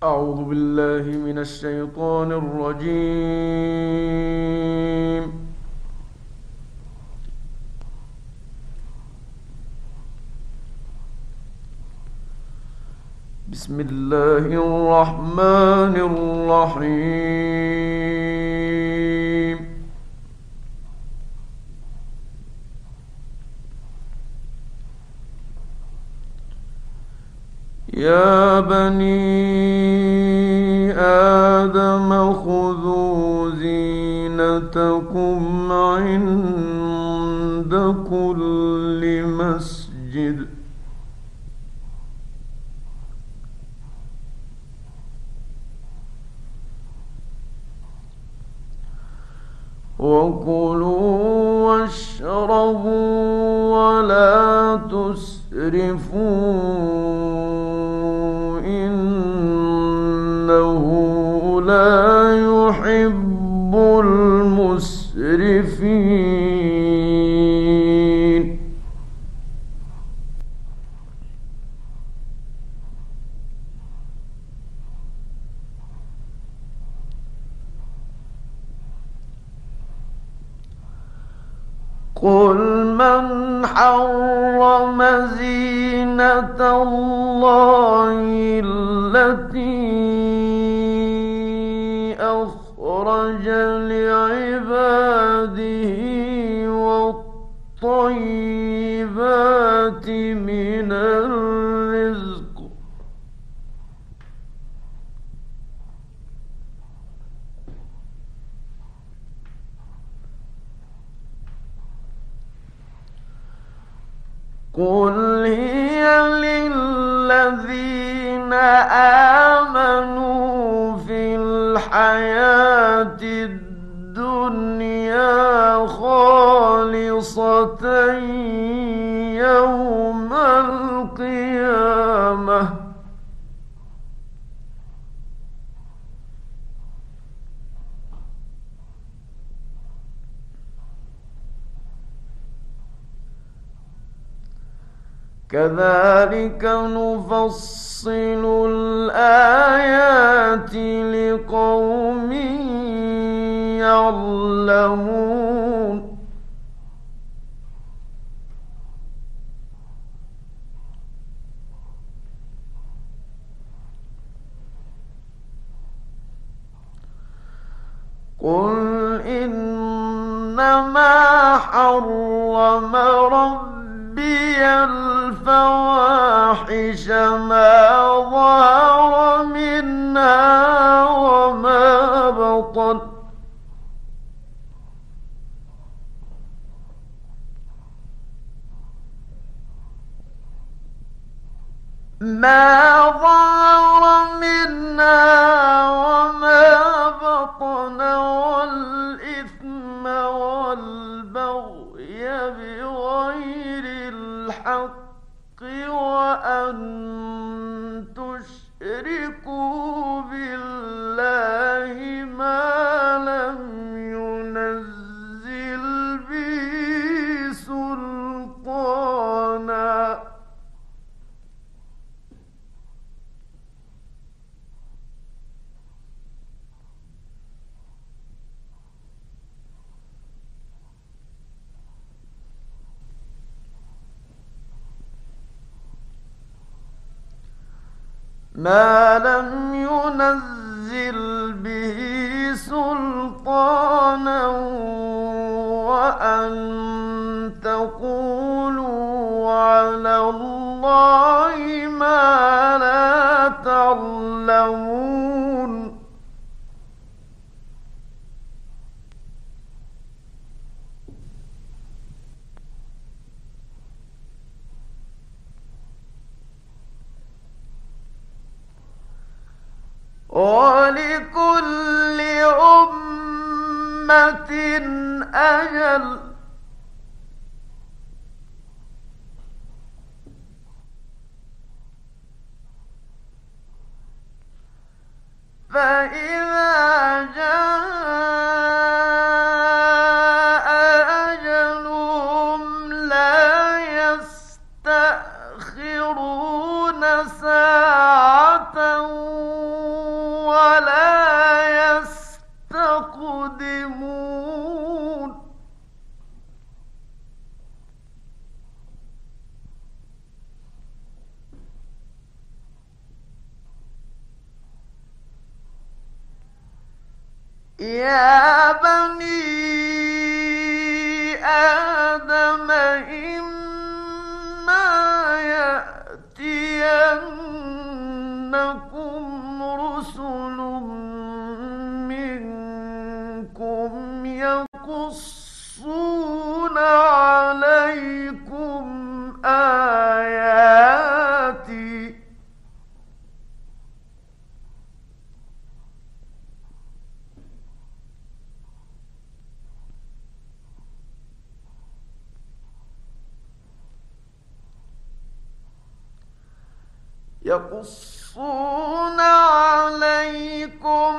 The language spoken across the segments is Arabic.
أعوذ بالله من الشيطان الرجيم. بسم الله الرحمن الرحيم. يا بني آدم خذوا زينتكم عند كل مسجد وكلوا واشربوا ولا تسرفوا إنه لا يحب المسرفين. قل من حرم زينة الله التي أخرج لعباده والطيبات من الرزق قل هي للذين آمنوا في الحياة الدنيا خالصة يوم القيامة. كذلك نفصل الآيات لقوم يعلمون. قل إنما حرم ربي الفواحش ما ظهر منها وما بطن والإثم والبغي بغير الحق وأن تشركوا بالله ما لم ينزل به سلطانا. ما لم ينزل به سلطانا وأن تقولوا على الله ما لا تعلمون. ولكل أمة أجل فإذا جاء أجلهم لا يستأخرون ساعة يا بني آدم إما يأتينكم رسل منكم يقصون عليكم آياتي يقصون عليكم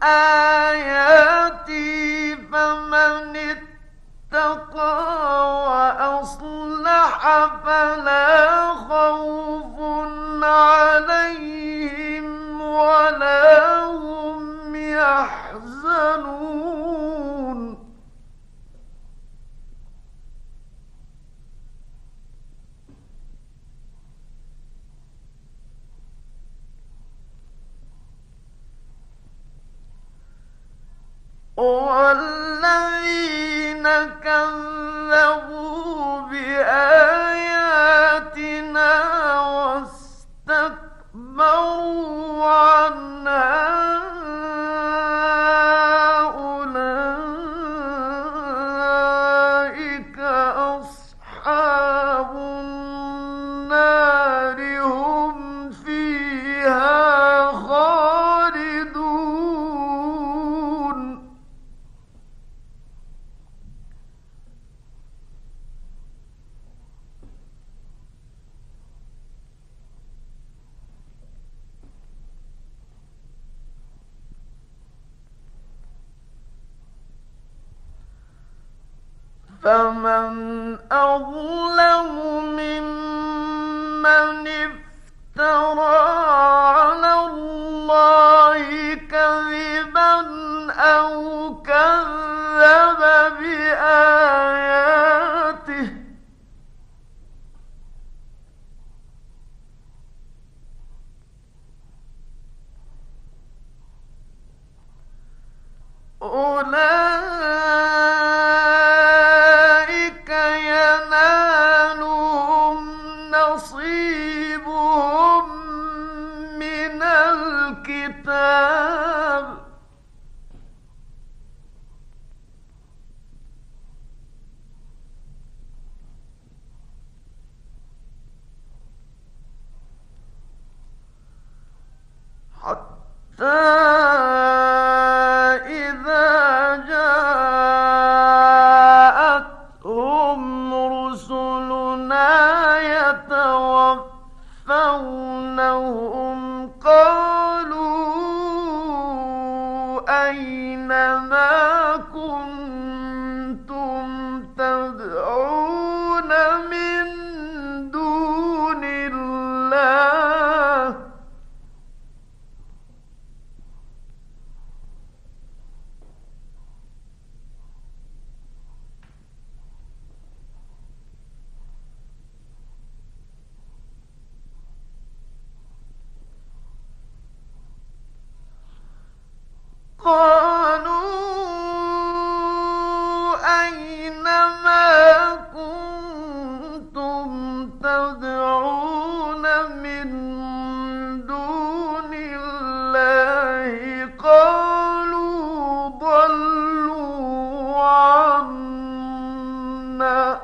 آياتي فمن اتقى وأصلح فلا خوف عليهم ولا هم يحزنون والذين كذبوا بآياتنا واستكبروا عنها أولئك أصحاب النار هم فيها خالدون فمن أظلم ممن افترى على الله كذبا أو كذب بآياته أولئك ينالهم نصيبهم من الكتاب حتى إذا جاءتهم رسلنا يتوفونهم قالوا أين ما كنتم تدعون من دون الله قالوا أين ما كنتم تدعون من دون الله قالوا ضلوا عنا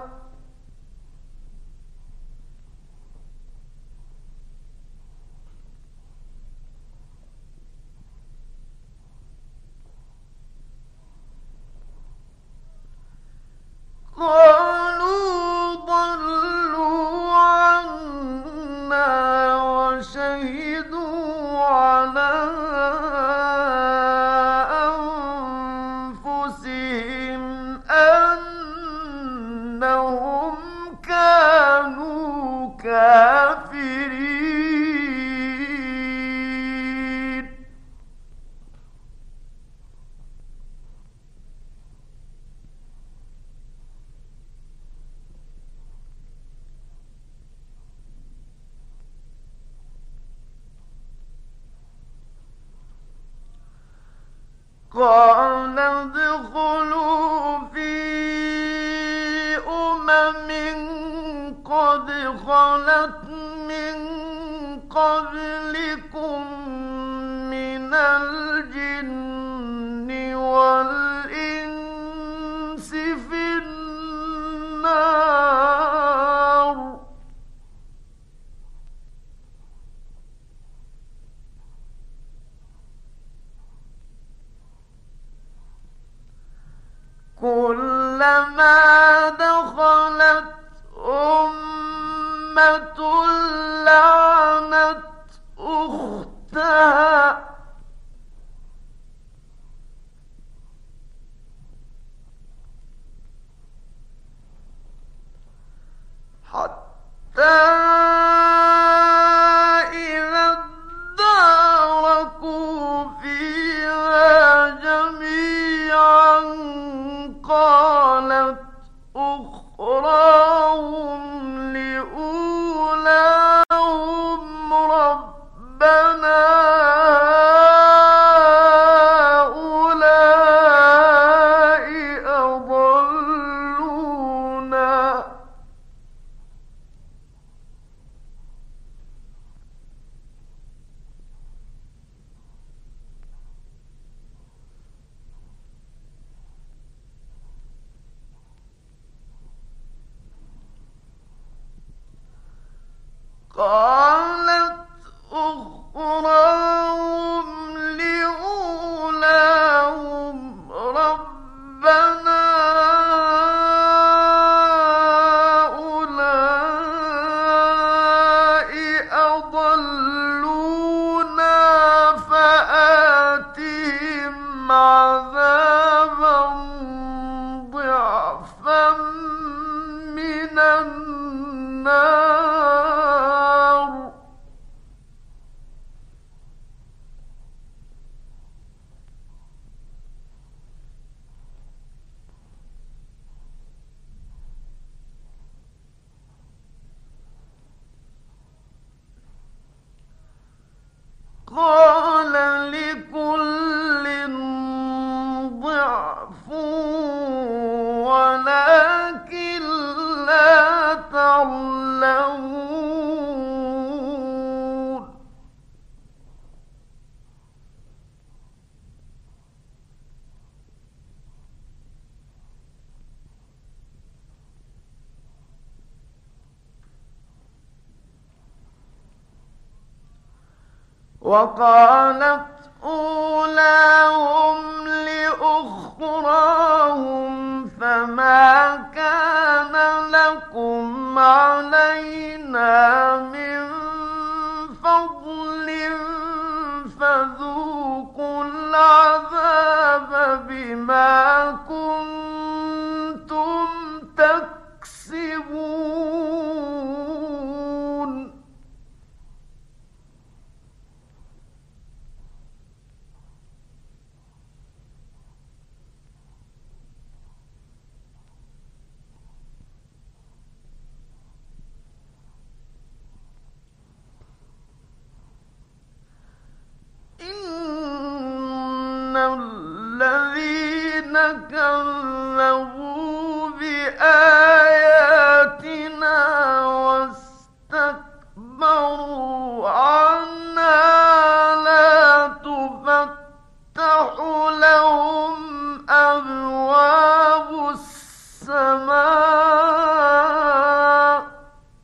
قال ادخلوا في قد خلت من قبلكم من الجن والإنس في النار كلما دخلت أمة لعنت أختها حتى إذا اداركوا فيها جميعا قالت أخراهم لأولاهم ربنا هؤلاء أضلونا قالت أخراهم لأولاهم ربنا هؤلاء أضلونا فآتهم عذابا ضعفا من النار قال لكل ضعف ولكن لا تعلمون وقالت أولاهم لأخراهم فما كان لكم علينا من فضل فذوقوا العذاب بما كنتم تكسبون إن الذين كذبوا بآياتنا واستكبروا عنها لا تفتح لهم أبواب السماء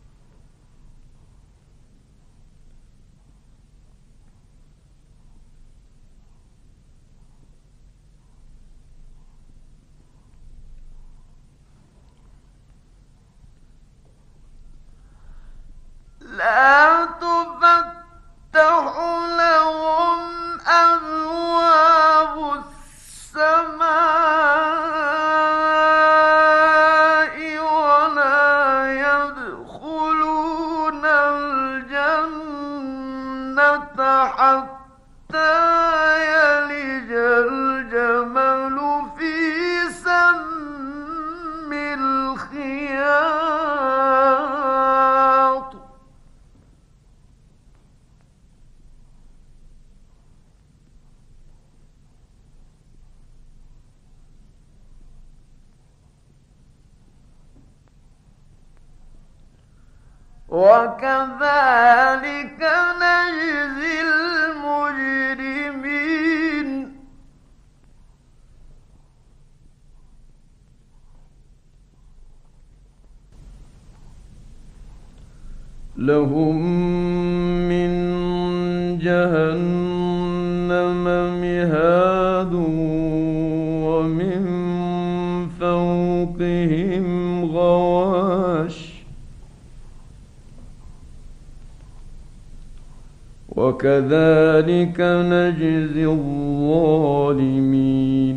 لا تفتح لهم أبواب السماء ولا يدخلون الجنة حتى يلج الجمل في سم الخياط وكذلك نجزي المجرمين. لهم من جهنم مهاد ومن فوقهم غواش وكذلك نجزي الظالمين.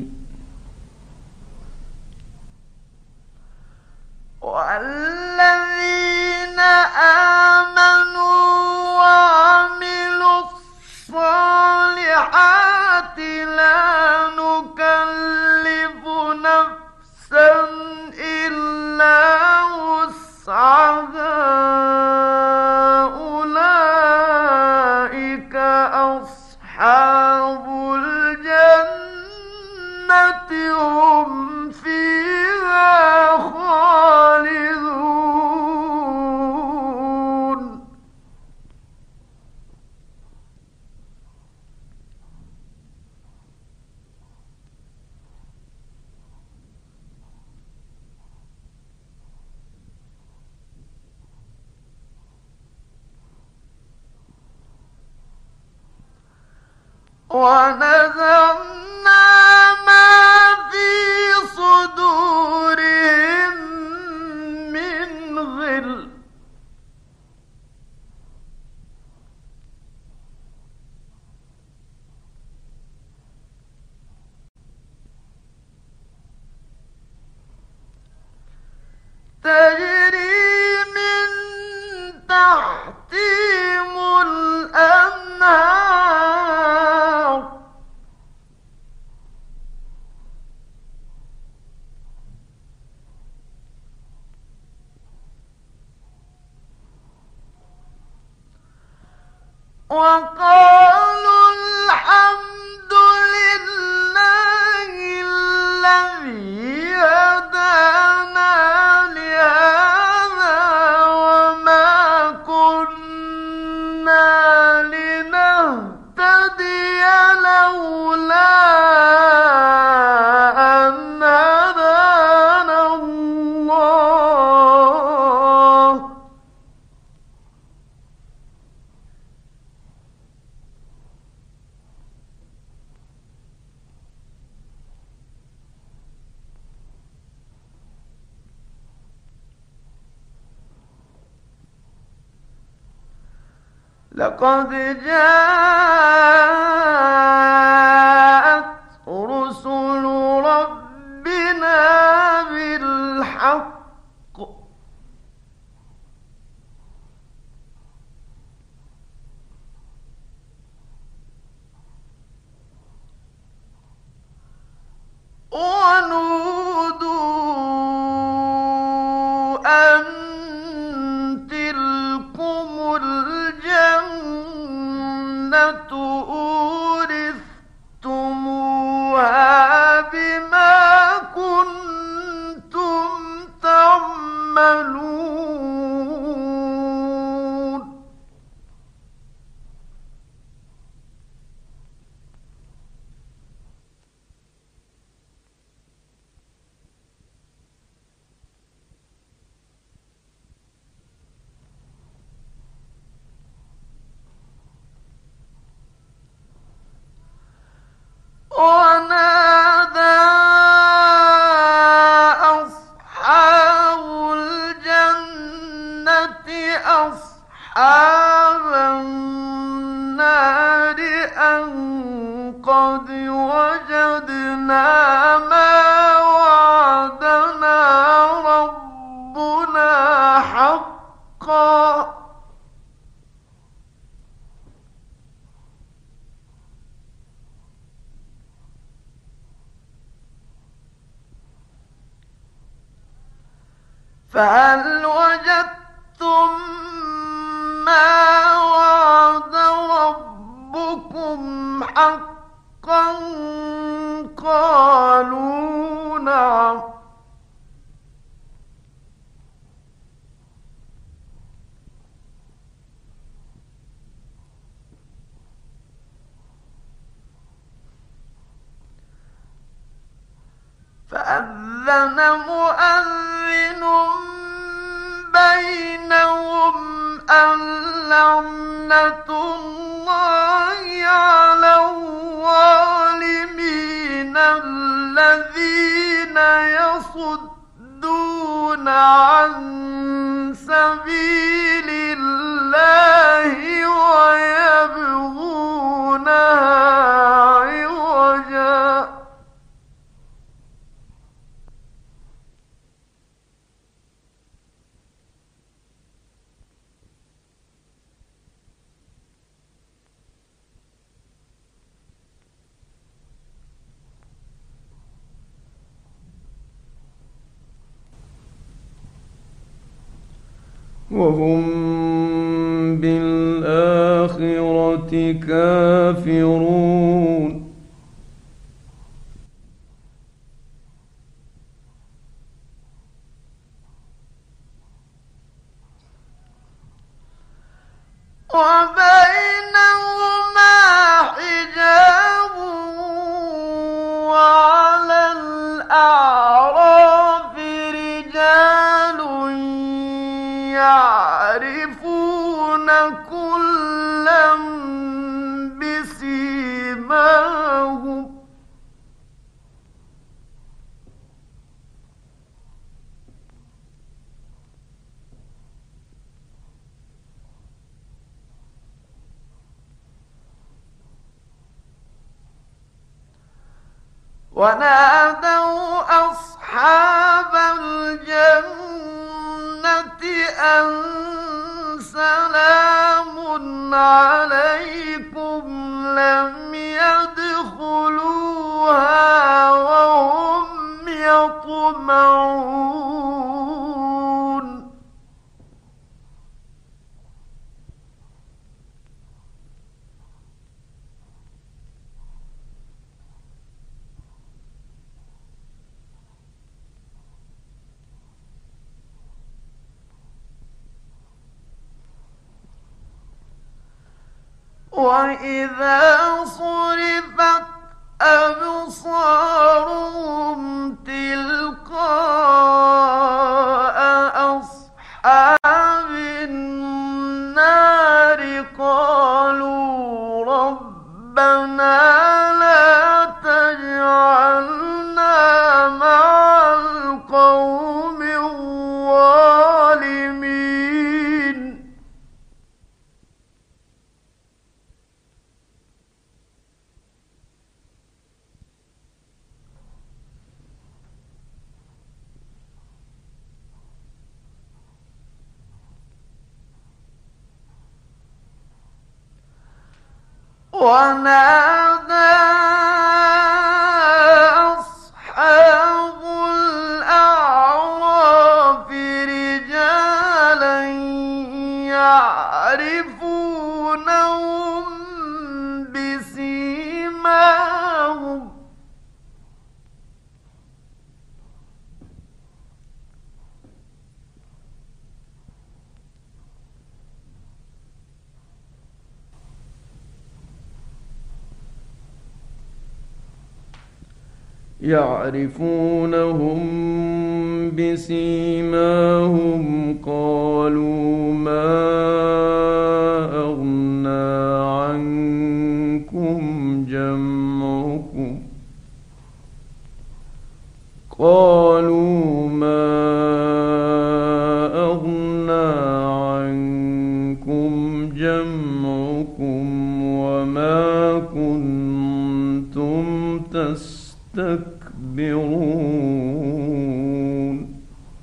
والذين آمنوا وعملوا الصالحات لا نكلف نفسا إلا وسعها أولئك أصحاب الجنة هم فيها خالدون. ونزعنا ما في صدورهم من غل تجري من تحتهم الأنهار وقالوا الحمد لله الذي هدانا لهذا وما كنا لنهتدي لولا أن هدانا الله. لقد جاءت رسل ربنا بالحق ونودوا أن تلكم الجنة أورثتموها بما كنتم تعملون. ونادى أصحاب الجنة أصحاب النار أن قد وجدنا ما وعدنا ربنا حقا فهل وجدتم ما وعد ربكم حقا قالوا نعم. فَأَذَّنَ مُؤَذِّنٌ بَيْنَهُمْ أَن لَّعْنَةُ اللَّهِ عَلَى الظَّالِمِينَ الَّذِينَ يَصُدُّونَ عَن سَبِيلِ اللَّهِ وَيَبْغُونَهَا عِوَجًا وهم بالآخرة كافرون وبينهما حجاب وعلى الأعراف رجال يعرفون كلا بسيماهم ونادوا أصحاب الجنة أن سلام عليكم لم يدخلوها وهم يطمعون وإذا صرفت أبصارهم تلقاء أصحاب النار قالوا ربنا لا تجعلنا مع القوم الظالمين ونادى أصحاب الأعراف رجالا يعرفونهم بسيماهم قالوا ما أغنى عنكم جمعكم قالوا ما أغنى عنكم جمعكم وما كنتم تستكبرون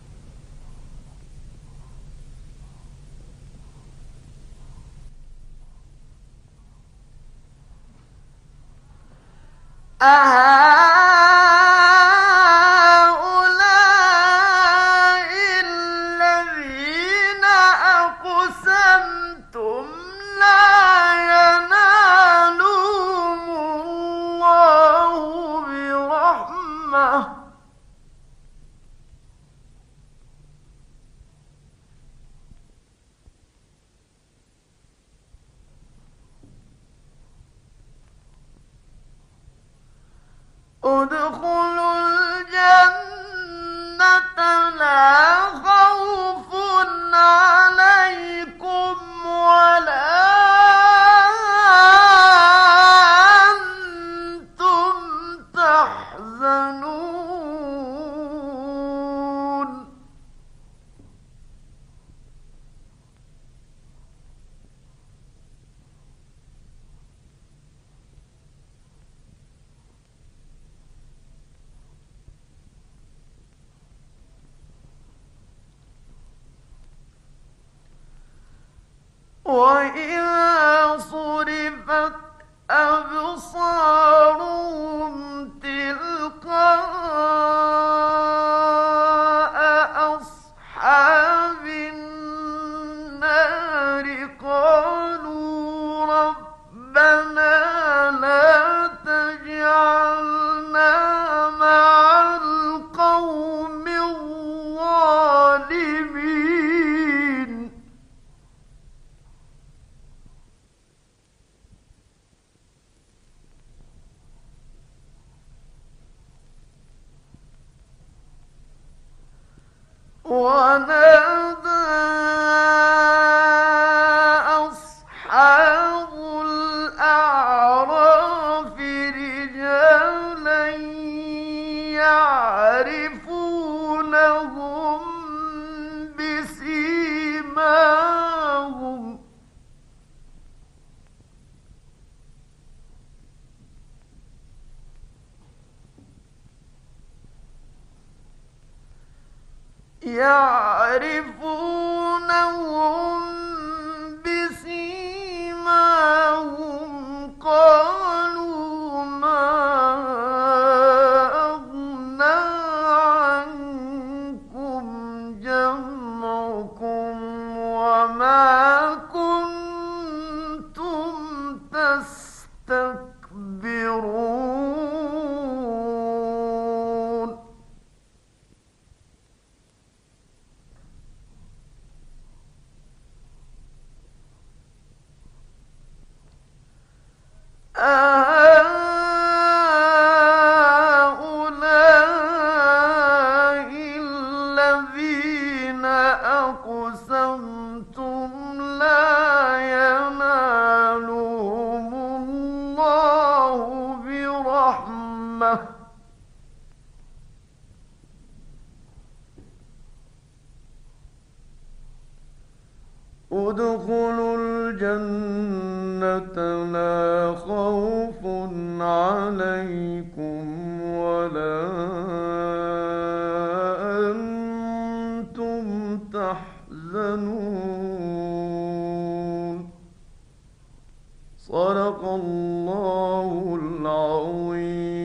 أهؤلاء الذين أقسمتم لا ينالهم الله برحمة ادخلوا الجنة وإذا صرفت أبصارهم تلقاء أصحاب النار قالوا ربنا لا تجعلنا مع القوم الظالمين. ونادى أصحاب الأعراف رجالا يعرفونهم بسيماهم قالوا ما أغنى عنكم جمعكم وما كنتم تستكبرون. أهؤلاء الذين أقسمتم لا ينالهم الله برحمة ادخلوا الجنة لا خوف عليكم ولا أنتم تحزنون. صدق الله العظيم.